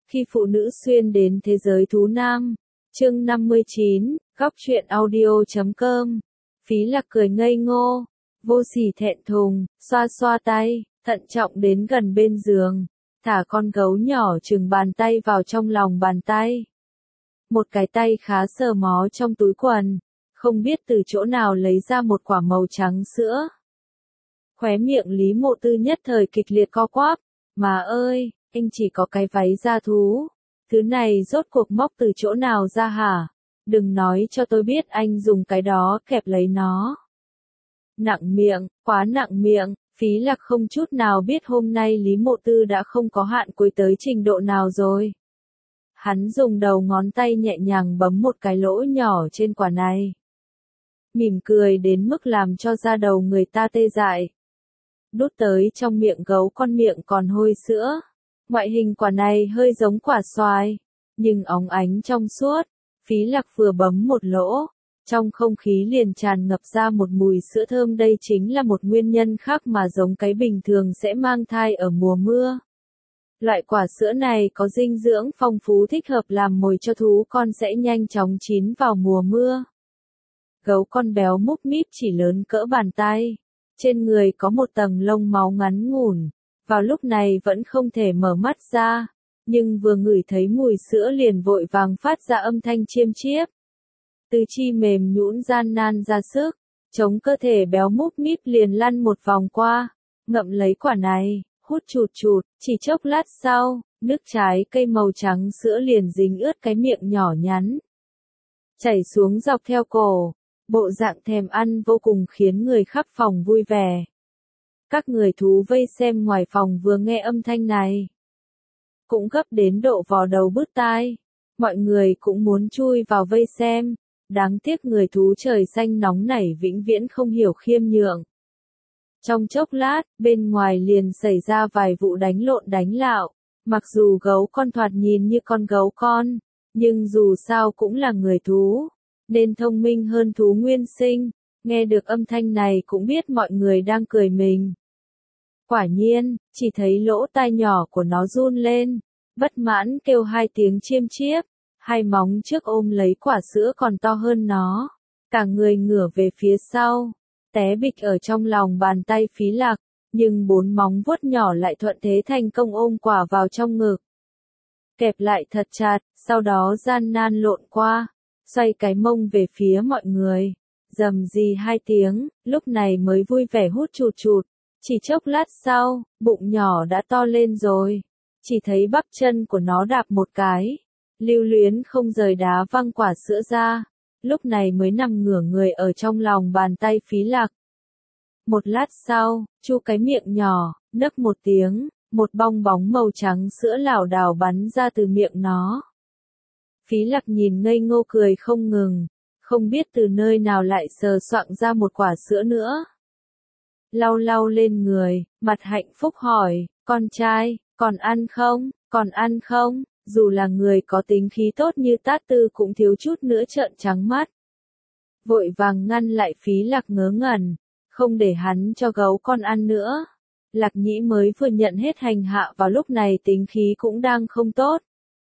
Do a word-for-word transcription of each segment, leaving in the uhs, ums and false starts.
Khi phụ nữ xuyên đến thế giới thú nam. Chương năm mươi chín, góc truyện audio chấm com. Phí Lạc cười ngây ngô, vô sỉ thẹn thùng, xoa xoa tay, thận trọng đến gần bên giường, thả con gấu nhỏ chừng bàn tay vào trong lòng bàn tay. Một cái tay khá sờ mó trong túi quần, không biết từ chỗ nào lấy ra một quả màu trắng sữa. Khóe miệng Lý Mộ Tư nhất thời kịch liệt co quắp, mà ơi, anh chỉ có cái váy da thú, thứ này rốt cuộc móc từ chỗ nào ra hả? Đừng nói cho tôi biết anh dùng cái đó kẹp lấy nó. Nặng miệng, quá nặng miệng, Phí Lạc không chút nào biết hôm nay Lý Mộ Tư đã không có hạn cuối tới trình độ nào rồi. Hắn dùng đầu ngón tay nhẹ nhàng bấm một cái lỗ nhỏ trên quả này. Mỉm cười đến mức làm cho da đầu người ta tê dại. Đút tới trong miệng gấu con miệng còn hôi sữa. Ngoại hình quả này hơi giống quả xoài, nhưng óng ánh trong suốt. Phí Lạc vừa bấm một lỗ, trong không khí liền tràn ngập ra một mùi sữa thơm. Đây chính là một nguyên nhân khác mà giống cái bình thường sẽ mang thai ở mùa mưa. Loại quả sữa này có dinh dưỡng phong phú thích hợp làm mồi cho thú con sẽ nhanh chóng chín vào mùa mưa. Gấu con béo múp míp chỉ lớn cỡ bàn tay, trên người có một tầng lông máu ngắn ngủn, vào lúc này vẫn không thể mở mắt ra, nhưng vừa ngửi thấy mùi sữa liền vội vàng phát ra âm thanh chiêm chiếp. Tứ chi mềm nhũn gian nan ra sức, chống cơ thể béo múp míp liền lăn một vòng qua, ngậm lấy quả này, hút chụt chụt, chỉ chốc lát sau, nước trái cây màu trắng sữa liền dính ướt cái miệng nhỏ nhắn, chảy xuống dọc theo cổ, bộ dạng thèm ăn vô cùng khiến người khắp phòng vui vẻ. Các người thú vây xem ngoài phòng vừa nghe âm thanh này, cũng gấp đến độ vò đầu bứt tai, mọi người cũng muốn chui vào vây xem, đáng tiếc người thú trời xanh nóng nảy vĩnh viễn không hiểu khiêm nhượng. Trong chốc lát, bên ngoài liền xảy ra vài vụ đánh lộn đánh lạo, mặc dù gấu con thoạt nhìn như con gấu con, nhưng dù sao cũng là người thú, nên thông minh hơn thú nguyên sinh, nghe được âm thanh này cũng biết mọi người đang cười mình. Quả nhiên, chỉ thấy lỗ tai nhỏ của nó run lên, bất mãn kêu hai tiếng chiêm chiếp, hai móng trước ôm lấy quả sữa còn to hơn nó, cả người ngửa về phía sau, té bịch ở trong lòng bàn tay Phí Lạc, nhưng bốn móng vuốt nhỏ lại thuận thế thành công ôm quả vào trong ngực. Kẹp lại thật chặt, sau đó gian nan lộn qua, xoay cái mông về phía mọi người, rầm rì hai tiếng, lúc này mới vui vẻ hút chụt chụt. Chỉ chốc lát sau, bụng nhỏ đã to lên rồi, chỉ thấy bắp chân của nó đạp một cái, lưu luyến không rời đá văng quả sữa ra, lúc này mới nằm ngửa người ở trong lòng bàn tay Phí Lạc. Một lát sau, chu cái miệng nhỏ, nấc một tiếng, một bong bóng màu trắng sữa lảo đảo bắn ra từ miệng nó. Phí Lạc nhìn ngây ngô cười không ngừng, không biết từ nơi nào lại sờ soạng ra một quả sữa nữa. Lau lau lên người, mặt hạnh phúc hỏi, con trai, còn ăn không, còn ăn không, dù là người có tính khí tốt như Tát Tư cũng thiếu chút nữa trợn trắng mắt. Vội vàng ngăn lại Phí Lạc ngớ ngẩn, không để hắn cho gấu con ăn nữa. Lạc Nhĩ mới vừa nhận hết hành hạ vào lúc này tính khí cũng đang không tốt.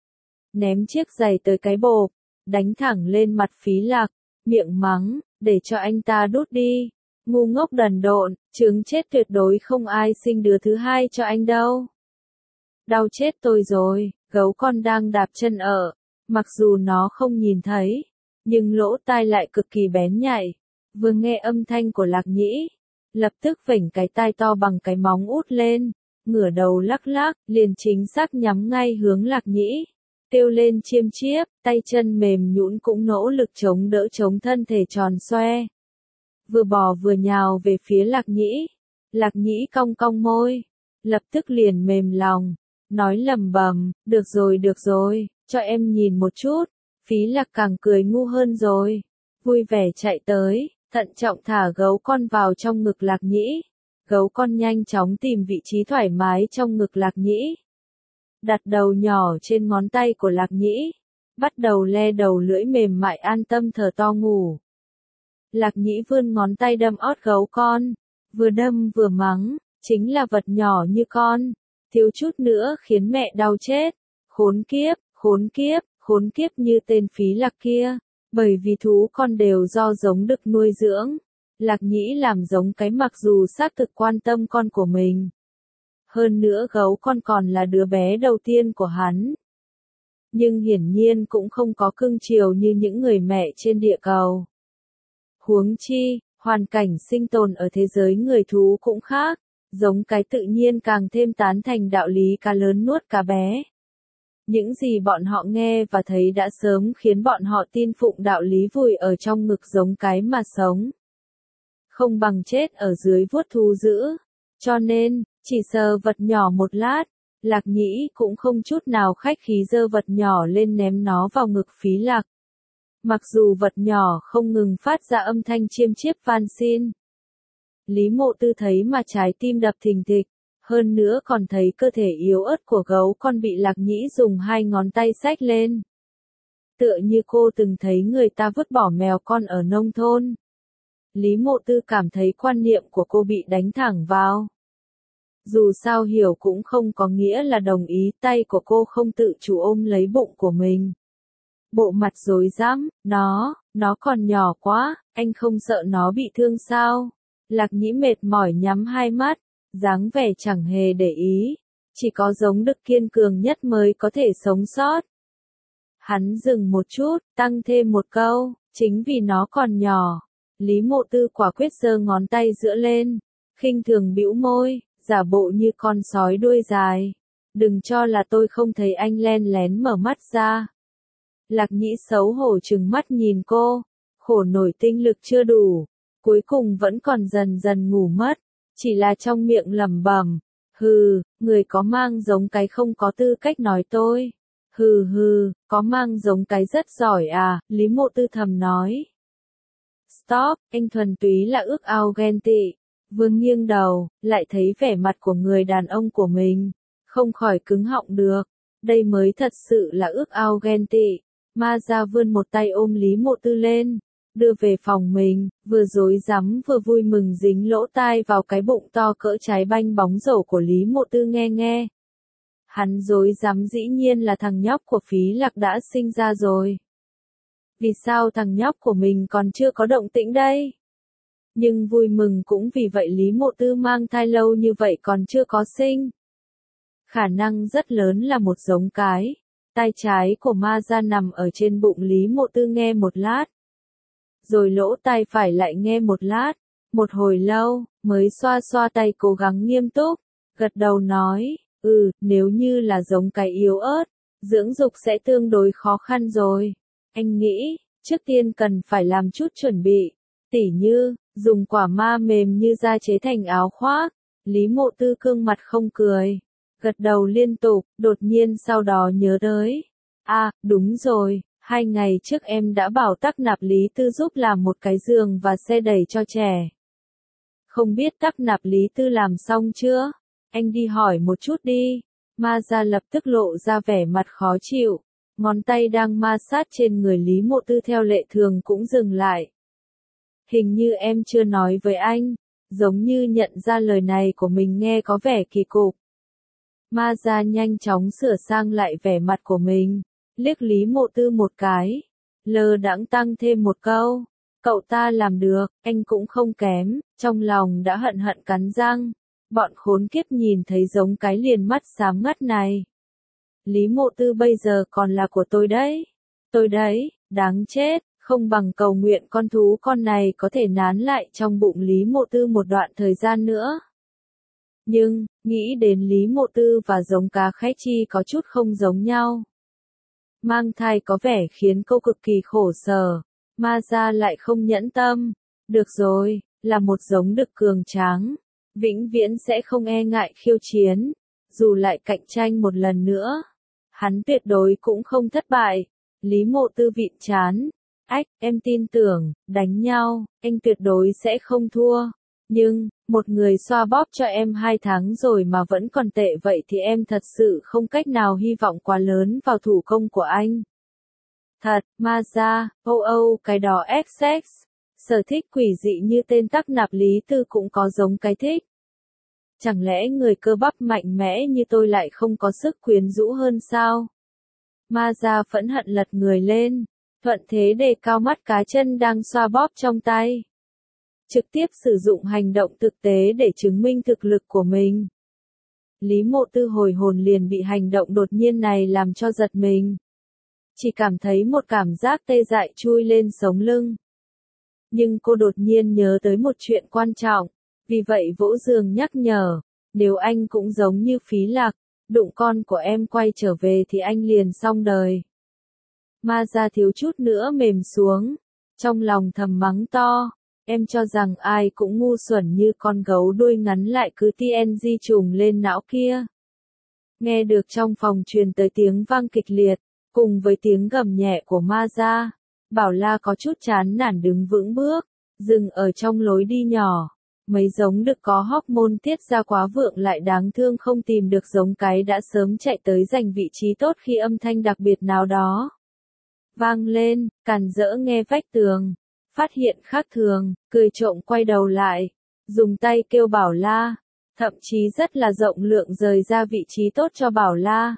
Ném chiếc giày tới cái bộp, đánh thẳng lên mặt Phí Lạc, miệng mắng, để cho anh ta đút đi. Ngu ngốc đần độn, trứng chết tuyệt đối không ai sinh đứa thứ hai cho anh đâu. Đau chết tôi rồi, gấu con đang đạp chân ở, mặc dù nó không nhìn thấy, nhưng lỗ tai lại cực kỳ bén nhạy, vừa nghe âm thanh của Lạc Nhĩ, lập tức vểnh cái tai to bằng cái móng út lên, ngửa đầu lắc lắc, liền chính xác nhắm ngay hướng Lạc Nhĩ, kêu lên chiêm chiếp, tay chân mềm nhũn cũng nỗ lực chống đỡ chống thân thể tròn xoe. Vừa bò vừa nhào về phía Lạc Nhĩ, Lạc Nhĩ cong cong môi, lập tức liền mềm lòng, nói lầm bầm, được rồi được rồi, cho em nhìn một chút. Phí Lạc càng cười ngu hơn rồi, vui vẻ chạy tới, thận trọng thả gấu con vào trong ngực Lạc Nhĩ. Gấu con nhanh chóng tìm vị trí thoải mái trong ngực Lạc Nhĩ, đặt đầu nhỏ trên ngón tay của Lạc Nhĩ, bắt đầu le đầu lưỡi mềm mại an tâm thở to ngủ. Lạc Nhĩ vươn ngón tay đâm ót gấu con, vừa đâm vừa mắng, chính là vật nhỏ như con, thiếu chút nữa khiến mẹ đau chết, Khốn kiếp, khốn kiếp, khốn kiếp như tên Phí Lạc kia, bởi vì thú con đều do giống đực nuôi dưỡng. Lạc Nhĩ làm giống cái mặc dù xác thực quan tâm con của mình. Hơn nữa gấu con còn là đứa bé đầu tiên của hắn. Nhưng hiển nhiên cũng không có cưng chiều như những người mẹ trên địa cầu. Huống chi, hoàn cảnh sinh tồn ở thế giới người thú cũng khác, giống cái tự nhiên càng thêm tán thành đạo lý cá lớn nuốt cá bé. Những gì bọn họ nghe và thấy đã sớm khiến bọn họ tin phụng đạo lý vùi ở trong ngực giống cái mà sống. Không bằng chết ở dưới vuốt thú dữ. Cho nên, chỉ sờ vật nhỏ một lát, Lạc Nhĩ cũng không chút nào khách khí giơ vật nhỏ lên ném nó vào ngực Phí Lạc. Mặc dù vật nhỏ không ngừng phát ra âm thanh chiêm chiếp van xin. Lý Mộ Tư thấy mà trái tim đập thình thịch, hơn nữa còn thấy cơ thể yếu ớt của gấu con bị Lạc Nhĩ dùng hai ngón tay xách lên. Tựa như cô từng thấy người ta vứt bỏ mèo con ở nông thôn. Lý Mộ Tư cảm thấy quan niệm của cô bị đánh thẳng vào. Dù sao hiểu cũng không có nghĩa là đồng ý, tay của cô không tự chủ ôm lấy bụng của mình. Bộ mặt rối rắm, nó, nó còn nhỏ quá, anh không sợ nó bị thương sao? Lạc Nhĩ mệt mỏi nhắm hai mắt, dáng vẻ chẳng hề để ý. Chỉ có giống đực kiên cường nhất mới có thể sống sót. Hắn dừng một chút, tăng thêm một câu, chính vì nó còn nhỏ. Lý Mộ Tư quả quyết giơ ngón tay giữa lên, khinh thường bĩu môi, giả bộ như con sói đuôi dài. Đừng cho là tôi không thấy anh len lén mở mắt ra. Lạc Nhĩ xấu hổ trừng mắt nhìn cô, khổ nổi tinh lực chưa đủ, cuối cùng vẫn còn dần dần ngủ mất, chỉ là trong miệng lẩm bẩm, hừ, người có mang giống cái không có tư cách nói tôi. Hừ hừ, có mang giống cái rất giỏi à, Lý Mộ Tư thầm nói. Stop, anh thuần túy là ước ao ghen tị. Vương nghiêng đầu, lại thấy vẻ mặt của người đàn ông của mình, không khỏi cứng họng được. Đây mới thật sự là ước ao ghen tị. Ma Gia vươn một tay ôm Lý Mộ Tư lên, đưa về phòng mình, vừa rối rắm vừa vui mừng dính lỗ tai vào cái bụng to cỡ trái banh bóng rổ của Lý Mộ Tư nghe nghe. Hắn rối rắm dĩ nhiên là thằng nhóc của Phí Lạc đã sinh ra rồi. Vì sao thằng nhóc của mình còn chưa có động tĩnh đây? Nhưng vui mừng cũng vì vậy Lý Mộ Tư mang thai lâu như vậy còn chưa có sinh. Khả năng rất lớn là một giống cái. Tai trái của Ma Gia nằm ở trên bụng Lý Mộ Tư nghe một lát. Rồi lỗ tai phải lại nghe một lát. Một hồi lâu, mới xoa xoa tay cố gắng nghiêm túc. Gật đầu nói, ừ, nếu như là giống cái yếu ớt, dưỡng dục sẽ tương đối khó khăn rồi. Anh nghĩ, trước tiên cần phải làm chút chuẩn bị. Tỉ như, dùng quả ma mềm như da chế thành áo khoác. Lý Mộ Tư cương mặt không cười. Gật đầu liên tục, đột nhiên sau đó nhớ tới. À, đúng rồi, hai ngày trước em đã bảo Tắc Nạp Lý Tư giúp làm một cái giường và xe đẩy cho trẻ. Không biết Tắc Nạp Lý Tư làm xong chưa? Anh đi hỏi một chút đi. Ma Gia lập tức lộ ra vẻ mặt khó chịu. Ngón tay đang ma sát trên người Lý Mộ Tư theo lệ thường cũng dừng lại. Hình như em chưa nói với anh, giống như nhận ra lời này của mình nghe có vẻ kỳ cục. Ma Gia nhanh chóng sửa sang lại vẻ mặt của mình, liếc Lý Mộ Tư một cái, lơ đãng tăng thêm một câu, cậu ta làm được, anh cũng không kém, trong lòng đã hận hận cắn răng, bọn khốn kiếp nhìn thấy giống cái liền mắt xám ngắt này. Lý Mộ Tư bây giờ còn là của tôi đấy, tôi đấy, đáng chết, không bằng cầu nguyện con thú con này có thể nán lại trong bụng Lý Mộ Tư một đoạn thời gian nữa. Nhưng, nghĩ đến Lý Mộ Tư và giống cá khét chi có chút không giống nhau. Mang thai có vẻ khiến cô cực kỳ khổ sở, Ma Gia lại không nhẫn tâm. Được rồi, là một giống đực cường tráng, vĩnh viễn sẽ không e ngại khiêu chiến, dù lại cạnh tranh một lần nữa. Hắn tuyệt đối cũng không thất bại. Lý Mộ Tư vịn chán. Ách, em tin tưởng, đánh nhau, anh tuyệt đối sẽ không thua. Nhưng, một người xoa bóp cho em hai tháng rồi mà vẫn còn tệ vậy thì em thật sự không cách nào hy vọng quá lớn vào thủ công của anh. Thật, Ma Gia, âu âu cái đó ích ích. Sở thích quỷ dị như tên Tắc Nạp Lý Tư cũng có giống cái thích. Chẳng lẽ người cơ bắp mạnh mẽ như tôi lại không có sức quyến rũ hơn sao? Ma Gia phẫn hận lật người lên, thuận thế đề cao mắt cá chân đang xoa bóp trong tay. Trực tiếp sử dụng hành động thực tế để chứng minh thực lực của mình. Lý Mộ Tư hồi hồn liền bị hành động đột nhiên này làm cho giật mình. Chỉ cảm thấy một cảm giác tê dại chui lên sống lưng. Nhưng cô đột nhiên nhớ tới một chuyện quan trọng, vì vậy vỗ giường nhắc nhở, nếu anh cũng giống như Phí Lạc, đụng con của em quay trở về thì anh liền xong đời. Ma Gia thiếu chút nữa mềm xuống, trong lòng thầm mắng to, em cho rằng ai cũng ngu xuẩn như con gấu đuôi ngắn lại cứ tê en giê trùng lên não kia. Nghe được trong phòng truyền tới tiếng vang kịch liệt, cùng với tiếng gầm nhẹ của Ma Gia, Bảo La có chút chán nản đứng vững bước, dừng ở trong lối đi nhỏ. Mấy giống đực có hormone tiết ra quá vượng lại đáng thương không tìm được giống cái đã sớm chạy tới giành vị trí tốt khi âm thanh đặc biệt nào đó vang lên, càn rỡ nghe vách tường, phát hiện khác thường, cười trộm quay đầu lại, dùng tay kêu Bảo La, thậm chí rất là rộng lượng rời ra vị trí tốt cho Bảo La.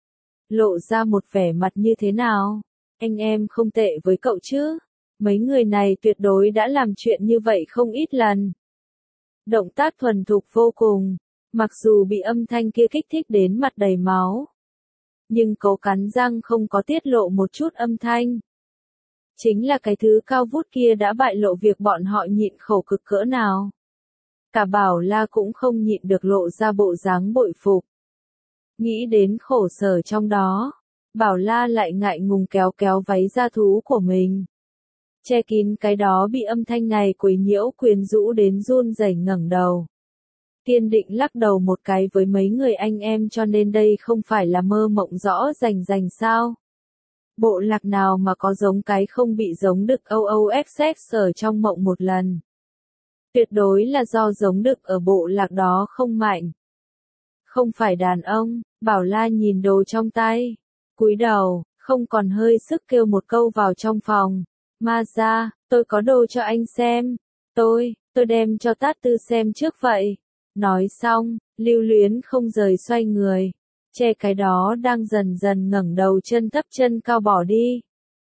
Lộ ra một vẻ mặt như thế nào? Anh em không tệ với cậu chứ? Mấy người này tuyệt đối đã làm chuyện như vậy không ít lần. Động tác thuần thục vô cùng, mặc dù bị âm thanh kia kích thích đến mặt đầy máu. Nhưng cố cắn răng không có tiết lộ một chút âm thanh. Chính là cái thứ cao vút kia đã bại lộ việc bọn họ nhịn khổ cực cỡ nào. Cả Bảo La cũng không nhịn được lộ ra bộ dáng bội phục. Nghĩ đến khổ sở trong đó, Bảo La lại ngại ngùng kéo kéo váy da thú của mình. Che kín cái đó bị âm thanh này quấy nhiễu quyến rũ đến run rẩy ngẩng đầu. Kiên định lắc đầu một cái với mấy người anh em cho nên đây không phải là mơ mộng rõ rành rành sao. Bộ lạc nào mà có giống cái không bị giống đực o o ép ích ở trong mộng một lần. Tuyệt đối là do giống đực ở bộ lạc đó không mạnh. Không phải đàn ông, Bảo La nhìn đồ trong tay. Cúi đầu, không còn hơi sức kêu một câu vào trong phòng. Ma Gia, tôi có đồ cho anh xem. Tôi, tôi đem cho Tát Tư xem trước vậy. Nói xong, lưu luyến không rời xoay người. Che cái đó đang dần dần ngẩng đầu chân thấp chân cao bỏ đi.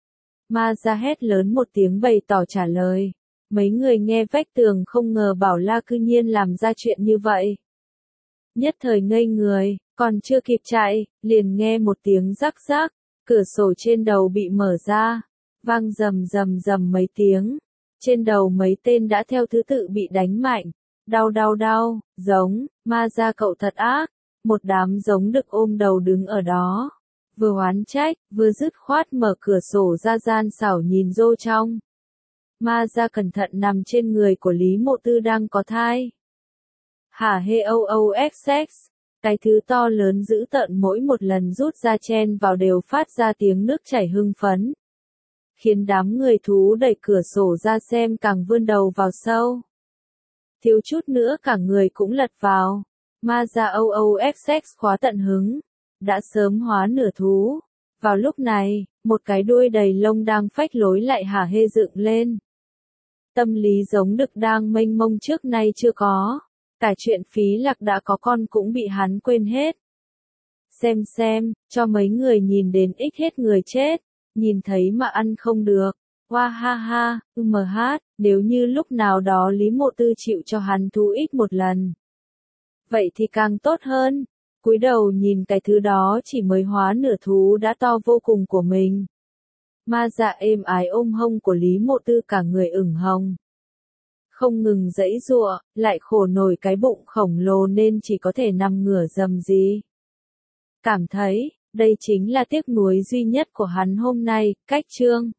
Ma Gia hét lớn một tiếng bày tỏ trả lời. Mấy người nghe vách tường không ngờ Bảo La cư nhiên làm ra chuyện như vậy. Nhất thời ngây người, còn chưa kịp chạy, liền nghe một tiếng rắc rắc, cửa sổ trên đầu bị mở ra, vang rầm rầm rầm mấy tiếng. Trên đầu mấy tên đã theo thứ tự bị đánh mạnh, đau đau đau, giống, Ma Gia cậu thật ác, một đám giống đực ôm đầu đứng ở đó. Vừa oán trách, vừa dứt khoát mở cửa sổ ra gian xảo nhìn rô trong. Ma Gia cẩn thận nằm trên người của Lý Mộ Tư đang có thai. Hả hê o o ép ích, cái thứ to lớn dữ tợn mỗi một lần rút ra chen vào đều phát ra tiếng nước chảy hưng phấn. Khiến đám người thú đẩy cửa sổ ra xem càng vươn đầu vào sâu. Thiếu chút nữa cả người cũng lật vào. Ma Gia o o ép ích khóa tận hứng. Đã sớm hóa nửa thú. Vào lúc này, một cái đuôi đầy lông đang phách lối lại hả hê dựng lên. Tâm lý giống đực đang mênh mông trước nay chưa có. Cả chuyện Phí Lạc đã có con cũng bị hắn quên hết. Xem xem, cho mấy người nhìn đến ích hết người chết. Nhìn thấy mà ăn không được. Hoa ha ha, ừm hát, nếu như lúc nào đó Lý Mộ Tư chịu cho hắn thú ít một lần. Vậy thì càng tốt hơn. Cúi đầu nhìn cái thứ đó chỉ mới hóa nửa thú đã to vô cùng của mình. Ma Dạ êm ái ôm hông của Lý Mộ Tư cả người ửng hồng. Không ngừng giãy giụa, lại khổ nổi cái bụng khổng lồ nên chỉ có thể nằm ngửa dầm gì. Cảm thấy, đây chính là tiếc nuối duy nhất của hắn hôm nay, cách chương.